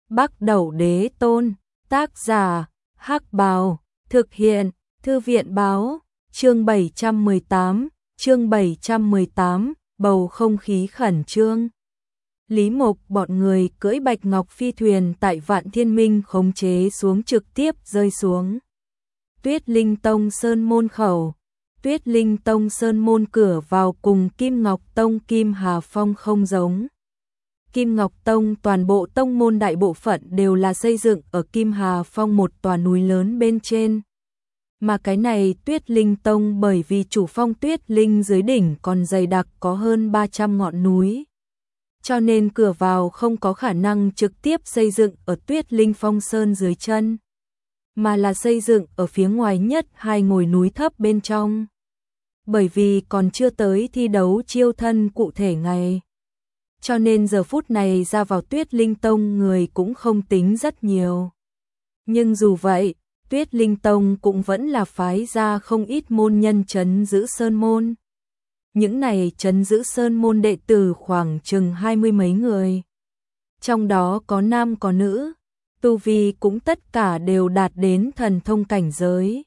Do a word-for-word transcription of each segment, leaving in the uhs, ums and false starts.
Bắc Đẩu Đế Tôn, tác giả, Hắc Bào, thực hiện, Thư viện báo, chương bảy trăm mười tám, chương bảy trăm mười tám, bầu không khí khẩn trương. Lý Mộc bọn người cưỡi Bạch Ngọc phi thuyền tại Vạn Thiên Minh khống chế xuống trực tiếp rơi xuống. Tuyết Linh Tông Sơn Môn khẩu. Tuyết Linh Tông Sơn Môn cửa vào cùng Kim Ngọc Tông Kim Hà Phong không giống. Kim Ngọc Tông toàn bộ tông môn đại bộ phận đều là xây dựng ở Kim Hà Phong một tòa núi lớn bên trên. Mà cái này Tuyết Linh Tông bởi vì chủ phong Tuyết Linh dưới đỉnh còn dày đặc có hơn ba trăm ngọn núi. Cho nên cửa vào không có khả năng trực tiếp xây dựng ở Tuyết Linh Phong Sơn dưới chân, mà là xây dựng ở phía ngoài nhất hai ngồi núi thấp bên trong. Bởi vì còn chưa tới thi đấu chiêu thân cụ thể ngày, cho nên giờ phút này ra vào Tuyết Linh Tông người cũng không tính rất nhiều. Nhưng dù vậy, Tuyết Linh Tông cũng vẫn là phái ra không ít môn nhân trấn giữ sơn môn. Những này trấn giữ sơn môn đệ tử khoảng chừng hai mươi mấy người. Trong đó có nam có nữ, tu vi cũng tất cả đều đạt đến thần thông cảnh giới.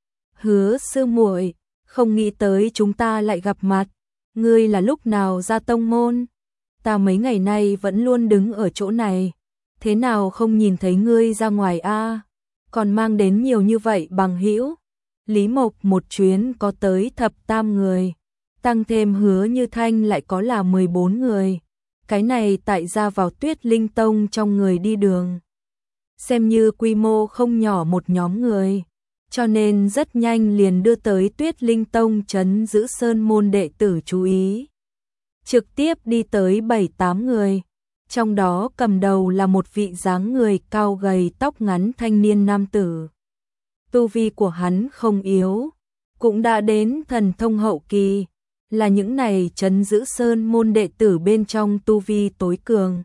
Hứa sư muội, không nghĩ tới chúng ta lại gặp mặt, ngươi là lúc nào ra tông môn? Ta mấy ngày nay vẫn luôn đứng ở chỗ này, thế nào không nhìn thấy ngươi ra ngoài a? Còn mang đến nhiều như vậy bằng hữu. Lý Mộc một chuyến có tới thập tam người, tăng thêm Hứa Như Thanh lại có là mười bốn người. Cái này tại ra vào Tuyết Linh Tông trong người đi đường, xem như quy mô không nhỏ một nhóm người, cho nên rất nhanh liền đưa tới Tuyết Linh Tông trấn giữ sơn môn đệ tử chú ý. Trực tiếp đi tới bảy tám người, trong đó cầm đầu là một vị dáng người cao gầy tóc ngắn thanh niên nam tử. Tu vi của hắn không yếu, cũng đã đến thần thông hậu kỳ, là những này trấn giữ sơn môn đệ tử bên trong tu vi tối cường.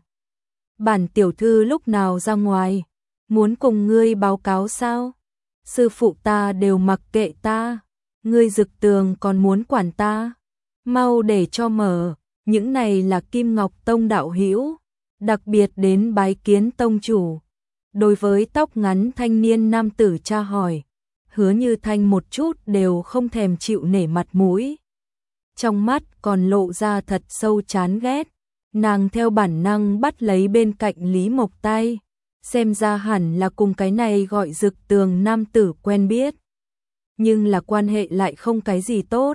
Bản tiểu thư lúc nào ra ngoài, muốn cùng ngươi báo cáo sao? Sư phụ ta đều mặc kệ ta, ngươi Dực Tường còn muốn quản ta? Mau để cho mở, những này là Kim Ngọc Tông đạo hữu, đặc biệt đến bái kiến tông chủ. Đối với tóc ngắn thanh niên nam tử tra hỏi, Hứa Như Thanh một chút đều không thèm chịu nể mặt mũi. Trong mắt còn lộ ra thật sâu chán ghét, nàng theo bản năng bắt lấy bên cạnh Lý Mộc tay, xem ra hẳn là cùng cái này gọi Dực Tường nam tử quen biết. Nhưng là quan hệ lại không cái gì tốt.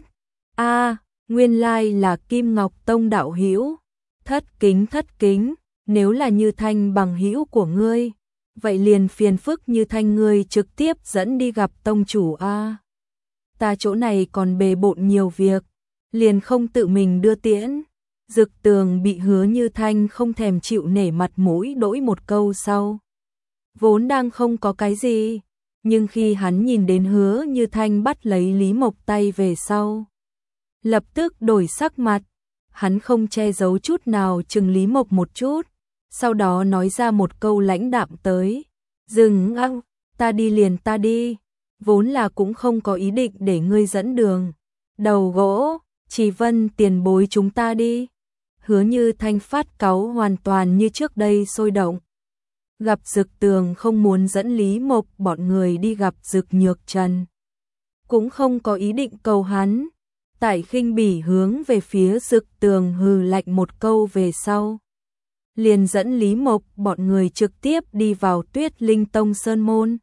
A, nguyên lai là Kim Ngọc Tông đạo hữu. Thất kính thất kính, nếu là Như Thanh bằng hữu của ngươi, vậy liền phiền phức Như Thanh ngươi trực tiếp dẫn đi gặp tông chủ a. Ta chỗ này còn bề bộn nhiều việc, liền không tự mình đưa tiễn. Dực Tường bị Hứa Như Thanh không thèm chịu nể mặt mũi đổi một câu sau. Vốn đang không có cái gì, nhưng khi hắn nhìn đến Hứa Như Thanh bắt lấy Lý Mộc tay về sau, lập tức đổi sắc mặt. Hắn không che giấu chút nào chừng Lý Mộc một chút, sau đó nói ra một câu lãnh đạm tới. Dừng ăng, ta đi liền ta đi, vốn là cũng không có ý định để ngươi dẫn đường. Đầu gỗ, Chỉ Vân tiền bối chúng ta đi. Hứa Như Thanh phát cáu hoàn toàn như trước đây sôi động. Gặp Dực Tường không muốn dẫn Lý Mộc bọn người đi gặp Dực Nhược Trần, cũng không có ý định cầu hắn. Tại khinh bỉ hướng về phía Dực Tường hừ lạnh một câu về sau, liền dẫn Lý Mộc bọn người trực tiếp đi vào Tuyết Linh Tông sơn môn.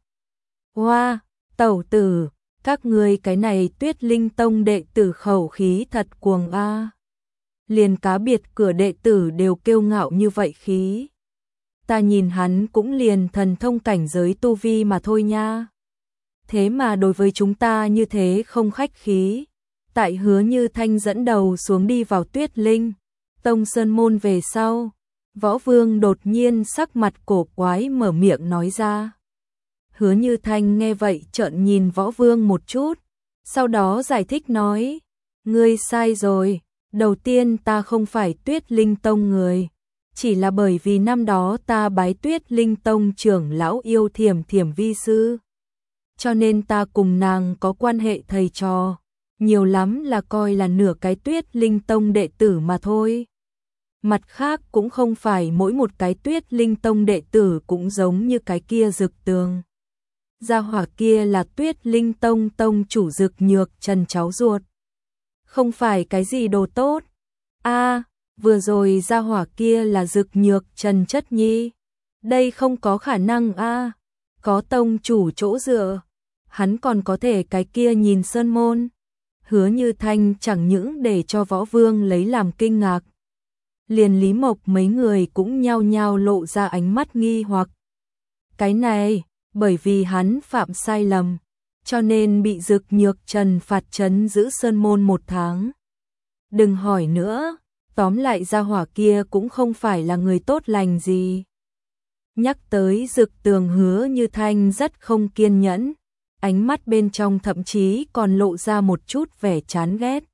Hoa, tẩu tử, các ngươi cái này Tuyết Linh Tông đệ tử khẩu khí thật cuồng a. Liền cá biệt cửa đệ tử đều kiêu ngạo như vậy khí. Ta nhìn hắn cũng liền thần thông cảnh giới tu vi mà thôi nha. Thế mà đối với chúng ta như thế không khách khí. Tại Hứa Như Thanh dẫn đầu xuống đi vào Tuyết Linh Tông sơn môn về sau, Võ Vương đột nhiên sắc mặt cổ quái mở miệng nói ra. Hứa Như Thanh nghe vậy trợn nhìn Võ Vương một chút, sau đó giải thích nói, ngươi sai rồi, đầu tiên ta không phải Tuyết Linh Tông người, chỉ là bởi vì năm đó ta bái Tuyết Linh Tông trưởng lão yêu Thiểm Thiểm vi sư, cho nên ta cùng nàng có quan hệ thầy trò, nhiều lắm là coi là nửa cái Tuyết Linh Tông đệ tử mà thôi. Mặt khác cũng không phải mỗi một cái Tuyết Linh Tông đệ tử cũng giống như cái kia Dực Tường. Gia hỏa kia là Tuyết Linh Tông tông chủ Dực Nhược Trần cháu ruột. Không phải cái gì đồ tốt. A, vừa rồi gia hỏa kia là Dực Nhược Trần chất nhi. Đây không có khả năng a. Có tông chủ chỗ dựa, hắn còn có thể cái kia nhìn sơn môn. Hứa Như Thanh chẳng những để cho Võ Vương lấy làm kinh ngạc. Liền Lý Mộc mấy người cũng nhao nhao lộ ra ánh mắt nghi hoặc. Cái này, bởi vì hắn phạm sai lầm, cho nên bị Dực Nhược Trần phạt trấn giữ sơn môn một tháng. Đừng hỏi nữa, tóm lại gia hỏa kia cũng không phải là người tốt lành gì. Nhắc tới Dực Tường, Hứa Như Thanh rất không kiên nhẫn, ánh mắt bên trong thậm chí còn lộ ra một chút vẻ chán ghét.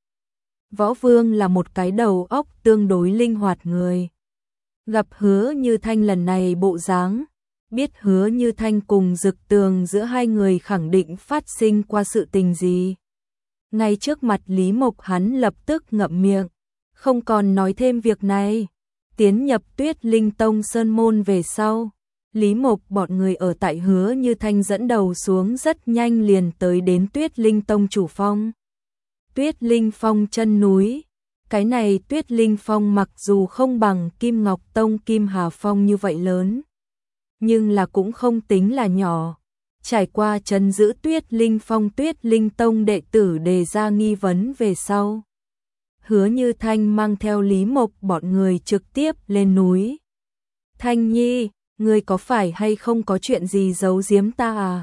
Võ Vương là một cái đầu óc tương đối linh hoạt người. Gặp Hứa Như Thanh lần này bộ dáng, biết Hứa Như Thanh cùng Dực Tường giữa hai người khẳng định phát sinh qua sự tình gì. Ngay trước mặt Lý Mộc hắn lập tức ngậm miệng, không còn nói thêm việc này. Tiến nhập Tuyết Linh Tông sơn môn về sau, Lý Mộc bọn người ở tại Hứa Như Thanh dẫn đầu xuống rất nhanh liền tới đến Tuyết Linh Tông chủ phong. Tuyết Linh Phong chân núi, cái này Tuyết Linh Phong mặc dù không bằng Kim Ngọc Tông Kim Hà Phong như vậy lớn, nhưng là cũng không tính là nhỏ. Trải qua trấn giữ Tuyết Linh Phong, Tuyết Linh Tông đệ tử đề ra nghi vấn về sau, Hứa Như Thanh mang theo Lý Mộc bọn người trực tiếp lên núi. Thanh Nhi, ngươi có phải hay không có chuyện gì giấu giếm ta à?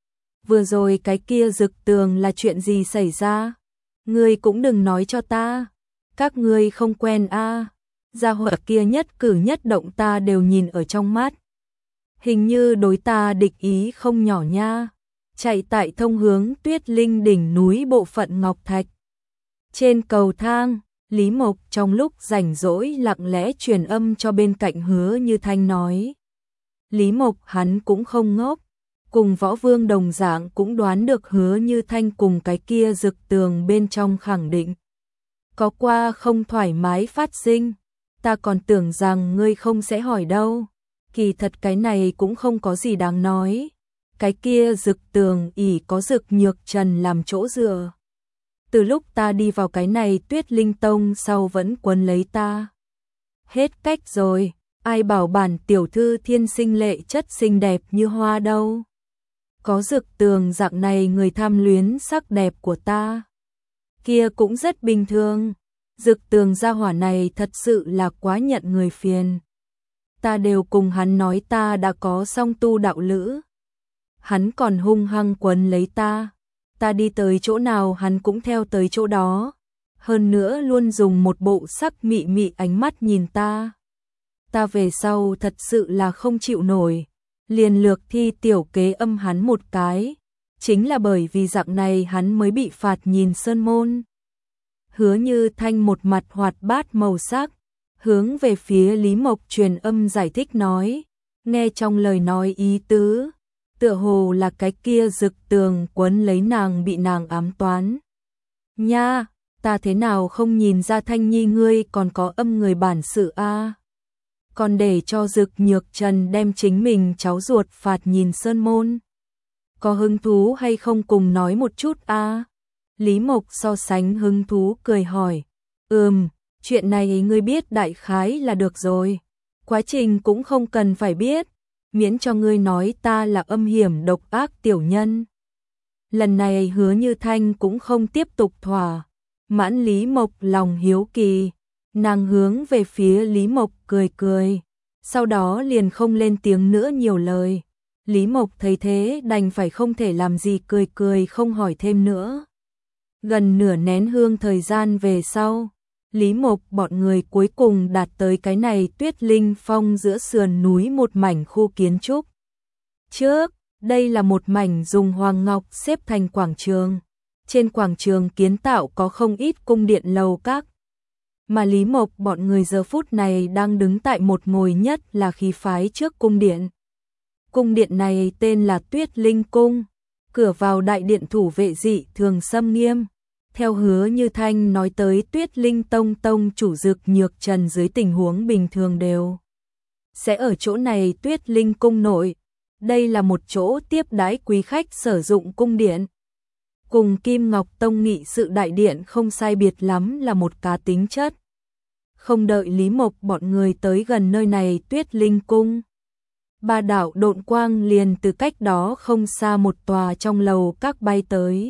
Vừa rồi cái kia Dực Tường là chuyện gì xảy ra? Ngươi cũng đừng nói cho ta. Các ngươi không quen a? À? Gia hỏa kia nhất cử nhất động ta đều nhìn ở trong mắt. Hình như đối ta địch ý không nhỏ nha. Chạy tại thông hướng Tuyết Linh đỉnh núi bộ phận Ngọc Thạch. Trên cầu thang, Lý Mộc trong lúc rảnh rỗi lặng lẽ truyền âm cho bên cạnh Hứa Như Thanh nói. Lý Mộc hắn cũng không ngốc, cùng Võ Vương đồng dạng cũng đoán được Hứa Như Thanh cùng cái kia Dực Tường bên trong khẳng định có qua không thoải mái phát sinh. Ta còn tưởng rằng ngươi không sẽ hỏi đâu. Kỳ thật cái này cũng không có gì đáng nói. Cái kia Dực Tường ỷ có Dực Nhược Trần làm chỗ dựa. Từ lúc ta đi vào cái này Tuyết Linh Tông sau vẫn quấn lấy ta. Hết cách rồi, ai bảo bản tiểu thư thiên sinh lệ chất xinh đẹp như hoa đâu. Có Dực Tường dạng này người tham luyến sắc đẹp của ta. Kia cũng rất bình thường. Dực Tường gia hỏa này thật sự là quá nhận người phiền. Ta đều cùng hắn nói ta đã có song tu đạo lữ. Hắn còn hung hăng quấn lấy ta. Ta đi tới chỗ nào hắn cũng theo tới chỗ đó. Hơn nữa luôn dùng một bộ sắc mị mị ánh mắt nhìn ta. Ta về sau thật sự là không chịu nổi. Liền lược thi tiểu kế âm hắn một cái. Chính là bởi vì dạng này hắn mới bị phạt nhìn sơn môn. Hứa Như Thanh một mặt hoạt bát màu sắc, hướng về phía Lý Mộc truyền âm giải thích nói. Nghe trong lời nói ý tứ, tựa hồ là cái kia Dực Tường quấn lấy nàng bị nàng ám toán. Nha, ta thế nào không nhìn ra Thanh Nhi ngươi còn có âm người bản sự a? À? Còn để cho Dực Nhược Trần đem chính mình cháu ruột phạt nhìn sơn môn. Có hứng thú hay không cùng nói một chút a? À? Lý Mộc so sánh hứng thú cười hỏi. Ừm, chuyện này ngươi biết đại khái là được rồi. Quá trình cũng không cần phải biết. Miễn cho ngươi nói ta là âm hiểm độc ác tiểu nhân. Lần này Hứa Như Thanh cũng không tiếp tục thỏa mãn Lý Mộc lòng hiếu kỳ. Nàng hướng về phía Lý Mộc cười cười. Sau đó liền không lên tiếng nữa nhiều lời. Lý Mộc thấy thế đành phải không thể làm gì cười cười không hỏi thêm nữa. Gần nửa nén hương thời gian về sau, Lý Mộc bọn người cuối cùng đạt tới cái này Tuyết Linh Phong giữa sườn núi một mảnh khu kiến trúc. Trước, đây là một mảnh dùng hoàng ngọc xếp thành quảng trường. Trên quảng trường kiến tạo có không ít cung điện lầu các. Mà Lý Mộc bọn người giờ phút này đang đứng tại một ngồi nhất là khí phái trước cung điện. Cung điện này tên là Tuyết Linh Cung. Cửa vào đại điện thủ vệ dị thường xâm nghiêm. Theo Hứa Như Thanh nói tới Tuyết Linh Tông tông chủ Dực Nhược Trần dưới tình huống bình thường đều sẽ ở chỗ này Tuyết Linh cung nội. Đây là một chỗ tiếp đãi quý khách sử dụng cung điện. Cùng Kim Ngọc Tông nghị sự đại điện không sai biệt lắm là một cá tính chất. Không đợi Lý Mộc bọn người tới gần nơi này Tuyết Linh cung, ba đạo độn quang liền từ cách đó không xa một tòa trong lầu các bay tới,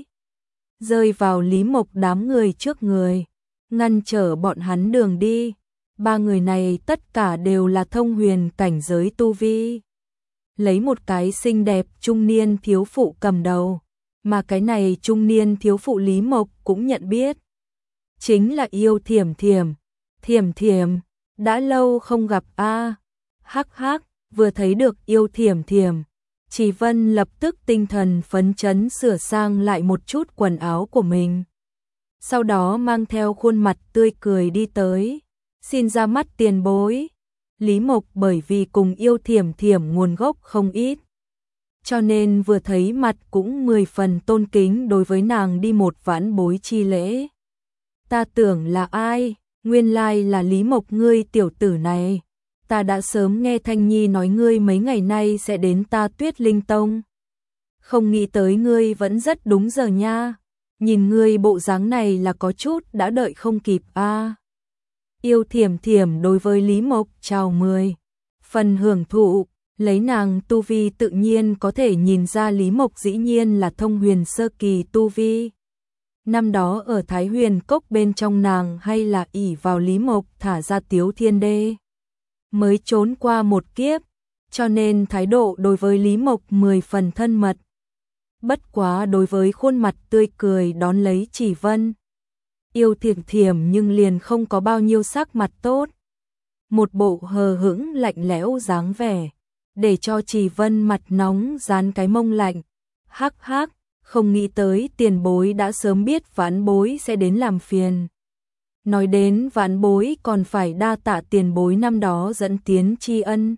rơi vào Lý Mộc đám người trước người, ngăn trở bọn hắn đường đi. Ba người này tất cả đều là thông huyền cảnh giới tu vi, lấy một cái xinh đẹp trung niên thiếu phụ cầm đầu, mà cái này trung niên thiếu phụ Lý Mộc cũng nhận biết, chính là Yêu Thiểm Thiểm. Thiểm Thiểm, đã lâu không gặp a. À. Hắc hắc, vừa thấy được Yêu Thiểm Thiểm, Chỉ Vân lập tức tinh thần phấn chấn sửa sang lại một chút quần áo của mình. Sau đó mang theo khuôn mặt tươi cười đi tới, xin ra mắt tiền bối. Lý Mộc bởi vì cùng Yêu Thiểm Thiểm nguồn gốc không ít, cho nên vừa thấy mặt cũng mười phần tôn kính đối với nàng đi một vãn bối chi lễ. Ta tưởng là ai? Nguyên lai là Lý Mộc ngươi tiểu tử này. Ta đã sớm nghe Thanh Nhi nói ngươi mấy ngày nay sẽ đến ta Tuyết Linh Tông. Không nghĩ tới ngươi vẫn rất đúng giờ nha. Nhìn ngươi bộ dáng này là có chút đã đợi không kịp a. À. Yêu Thiểm Thiểm đối với Lý Mộc chào mười phần hưởng thụ, lấy nàng tu vi tự nhiên có thể nhìn ra Lý Mộc dĩ nhiên là thông huyền sơ kỳ tu vi. Năm đó ở Thái Huyền Cốc bên trong nàng hay là ỷ vào Lý Mộc thả ra Tiếu Thiên Đê mới trốn qua một kiếp, cho nên thái độ đối với Lý Mộc mười phần thân mật. Bất quá đối với khuôn mặt tươi cười đón lấy Chỉ Vân, Yêu Thiểm Thiểm nhưng liền không có bao nhiêu sắc mặt tốt. Một bộ hờ hững lạnh lẽo dáng vẻ, để cho Chỉ Vân mặt nóng dán cái mông lạnh. Hắc hắc, không nghĩ tới tiền bối đã sớm biết vãn bối sẽ đến làm phiền. Nói đến vãn bối còn phải đa tạ tiền bối năm đó dẫn tiến tri ân.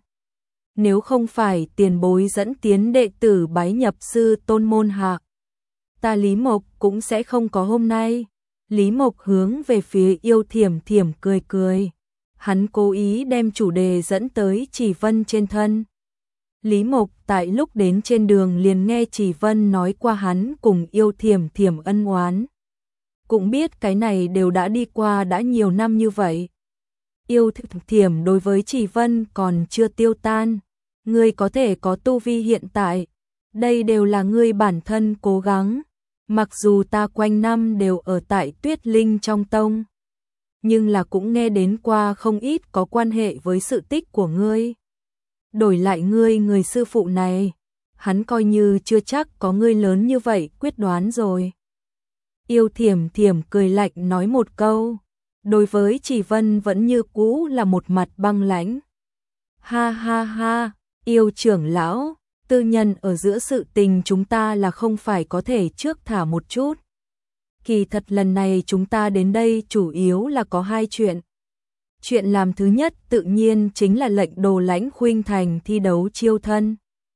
Nếu không phải tiền bối dẫn tiến đệ tử bái nhập sư tôn môn hạ, ta Lý Mộc cũng sẽ không có hôm nay. Lý Mộc hướng về phía Yêu Thiểm Thiểm cười cười. Hắn cố ý đem chủ đề dẫn tới Chỉ Vân trên thân. Lý Mộc tại lúc đến trên đường liền nghe Chỉ Vân nói qua hắn cùng Yêu Thiểm Thiểm ân oán. Cũng biết cái này đều đã đi qua đã nhiều năm như vậy. Yêu Thiểm đối với Chỉ Vân còn chưa tiêu tan. Ngươi có thể có tu vi hiện tại, đây đều là ngươi bản thân cố gắng. Mặc dù ta quanh năm đều ở tại Tuyết Linh trong tông, nhưng là cũng nghe đến qua không ít có quan hệ với sự tích của ngươi. Đổi lại ngươi người sư phụ này, hắn coi như chưa chắc có ngươi lớn như vậy quyết đoán rồi. Yêu Thiểm Thiểm cười lạnh nói một câu, đối với Chỉ Vân vẫn như cũ là một mặt băng lãnh. Ha ha ha, Yêu trưởng lão, tư nhân ở giữa sự tình chúng ta là không phải có thể trước thả một chút. Kỳ thật lần này chúng ta đến đây chủ yếu là có hai chuyện. Chuyện làm thứ nhất tự nhiên chính là lệnh Đồ Lãnh khuynh thành thi đấu chiêu thân.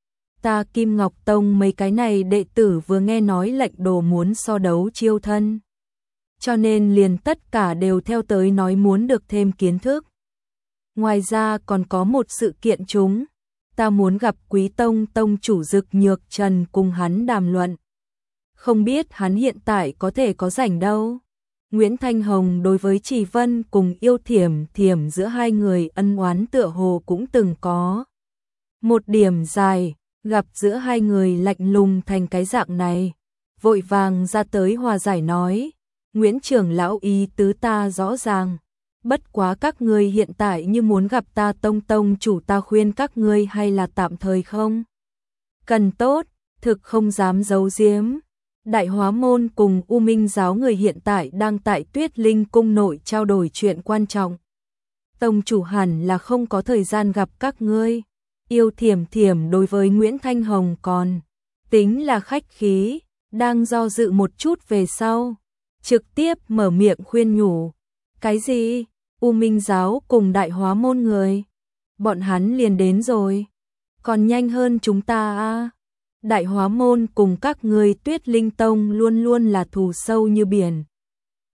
Ta Kim Ngọc Tông mấy cái này đệ tử vừa nghe nói lệnh Đồ muốn so đấu chiêu thân, cho nên liền tất cả đều theo tới nói muốn được thêm kiến thức. Ngoài ra còn có một sự kiện chúng, ta muốn gặp Quý Tông Tông chủ Dực Nhược Trần cùng hắn đàm luận. Không biết hắn hiện tại có thể có rảnh đâu. Nguyễn Thanh Hồng đối với Chỉ Vân cùng Yêu Thiểm Thiểm giữa hai người ân oán tựa hồ cũng từng có một điểm dài, gặp giữa hai người lạnh lùng thành cái dạng này, vội vàng ra tới hòa giải nói, Nguyễn trưởng lão ý tứ ta rõ ràng, bất quá các ngươi hiện tại như muốn gặp ta tông tông chủ, ta khuyên các ngươi hay là tạm thời không cần tốt, thực không dám giấu giếm. Đại Hóa Môn cùng U Minh giáo người hiện tại đang tại Tuyết Linh cung nội trao đổi chuyện quan trọng. Tông chủ hẳn là không có thời gian gặp các ngươi. Yêu Thiểm Thiểm đối với Nguyễn Thanh Hồng còn tính là khách khí, đang do dự một chút về sau, trực tiếp mở miệng khuyên nhủ. Cái gì? U Minh giáo cùng Đại Hóa Môn người? Bọn hắn liền đến rồi. Còn nhanh hơn chúng ta à? Đại Hóa Môn cùng các người Tuyết Linh Tông luôn luôn là thù sâu như biển,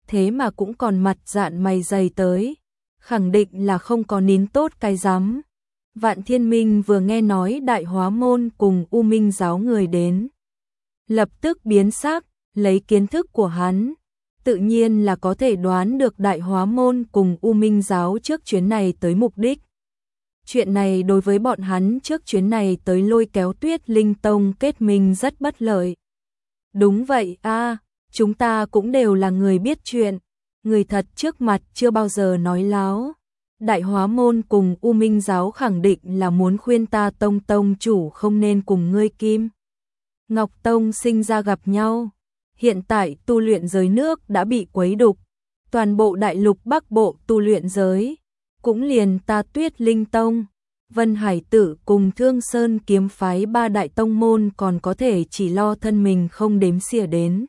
thế mà cũng còn mặt dạn mày dày tới, khẳng định là không có nín tốt cái rắm. Vạn Thiên Minh vừa nghe nói Đại Hóa Môn cùng U Minh giáo người đến, lập tức biến sắc, lấy kiến thức của hắn, tự nhiên là có thể đoán được Đại Hóa Môn cùng U Minh giáo trước chuyến này tới mục đích. Chuyện này đối với bọn hắn trước chuyến này tới lôi kéo Tuyết Linh Tông kết minh rất bất lợi. Đúng vậy a, chúng ta cũng đều là người biết chuyện, người thật trước mặt chưa bao giờ nói láo. Đại Hóa Môn cùng U Minh giáo khẳng định là muốn khuyên ta Tông tông chủ không nên cùng ngươi Kim Ngọc Tông sinh ra gặp nhau. Hiện tại tu luyện giới nước đã bị quấy đục, toàn bộ đại lục Bắc Bộ tu luyện giới, cũng liền ta Tuyết Linh Tông, Vân Hải Tử cùng Thương Sơn kiếm phái ba đại tông môn còn có thể chỉ lo thân mình không đếm xỉa đến.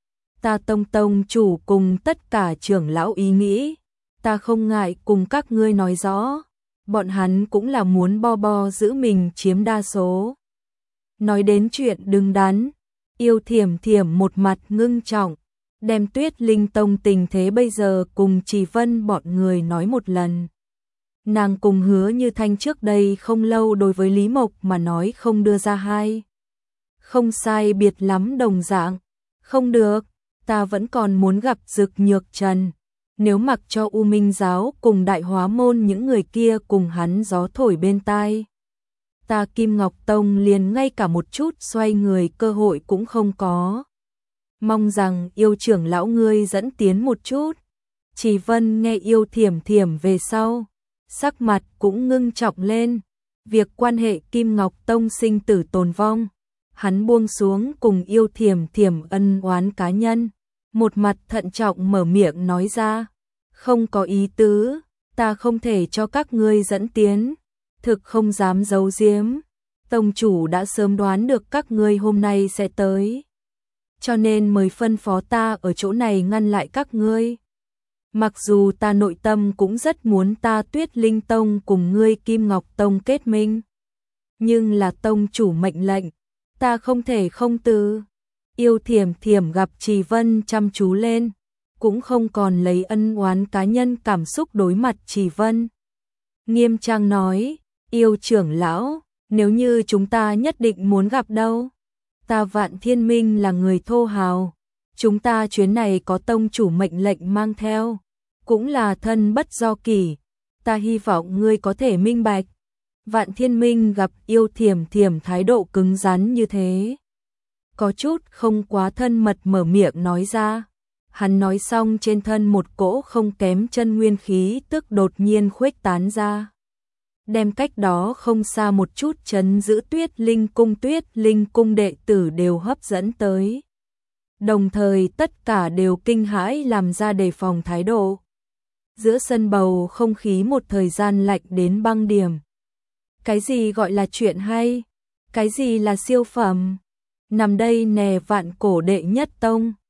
Ta Tông tông chủ cùng tất cả trưởng lão ý nghĩ, ta không ngại cùng các ngươi nói rõ, bọn hắn cũng là muốn bo bo giữ mình chiếm đa số. Nói đến chuyện đứng đắn, Yêu Thiểm Thiểm một mặt ngưng trọng, đem Tuyết Linh Tông tình thế bây giờ cùng Trì Vân bọn người nói một lần. Nàng cùng Hứa Như Thanh trước đây không lâu đối với Lý Mộc mà nói không đưa ra hai. Không sai biệt lắm đồng dạng. Không được, ta vẫn còn muốn gặp Dực Nhược Trần. Nếu mặc cho U Minh giáo cùng Đại Hóa Môn những người kia cùng hắn gió thổi bên tai, ta Kim Ngọc Tông liền ngay cả một chút xoay người cơ hội cũng không có. Mong rằng Yêu trưởng lão ngươi dẫn tiến một chút. Trì Vân nghe Yêu Thiểm Thiểm về sau, sắc mặt cũng ngưng trọng lên. Việc quan hệ Kim Ngọc Tông sinh tử tồn vong, hắn buông xuống cùng Yêu Thiểm Thiểm ân oán cá nhân, một mặt thận trọng mở miệng nói ra, không có ý tứ, ta không thể cho các ngươi dẫn tiến, thực không dám giấu giếm, tông chủ đã sớm đoán được các ngươi hôm nay sẽ tới, cho nên mới phân phó ta ở chỗ này ngăn lại các ngươi. Mặc dù ta nội tâm cũng rất muốn ta Tuyết Linh Tông cùng ngươi Kim Ngọc Tông kết minh, nhưng là tông chủ mệnh lệnh, ta không thể không từ. Yêu Thiểm Thiểm gặp Trì Vân chăm chú lên, cũng không còn lấy ân oán cá nhân cảm xúc đối mặt Trì Vân. Nghiêm trang nói, Yêu trưởng lão, nếu như chúng ta nhất định muốn gặp đâu, ta Vạn Thiên Minh là người thô hào, chúng ta chuyến này có tông chủ mệnh lệnh mang theo, cũng là thân bất do kỷ, ta hy vọng ngươi có thể minh bạch. Vạn Thiên Minh gặp Yêu Thiểm Thiểm thái độ cứng rắn như thế, có chút không quá thân mật mở miệng nói ra. Hắn nói xong trên thân một cỗ không kém chân nguyên khí tức đột nhiên khuếch tán ra, đem cách đó không xa một chút trấn giữ Tuyết Linh cung Tuyết Linh cung đệ tử đều hấp dẫn tới. Đồng thời tất cả đều kinh hãi làm ra đề phòng thái độ. Giữa sân bầu không khí một thời gian lạnh đến băng điểm. Cái gì gọi là chuyện hay? Cái gì là siêu phẩm? Nằm đây nè Vạn Cổ đệ nhất tông.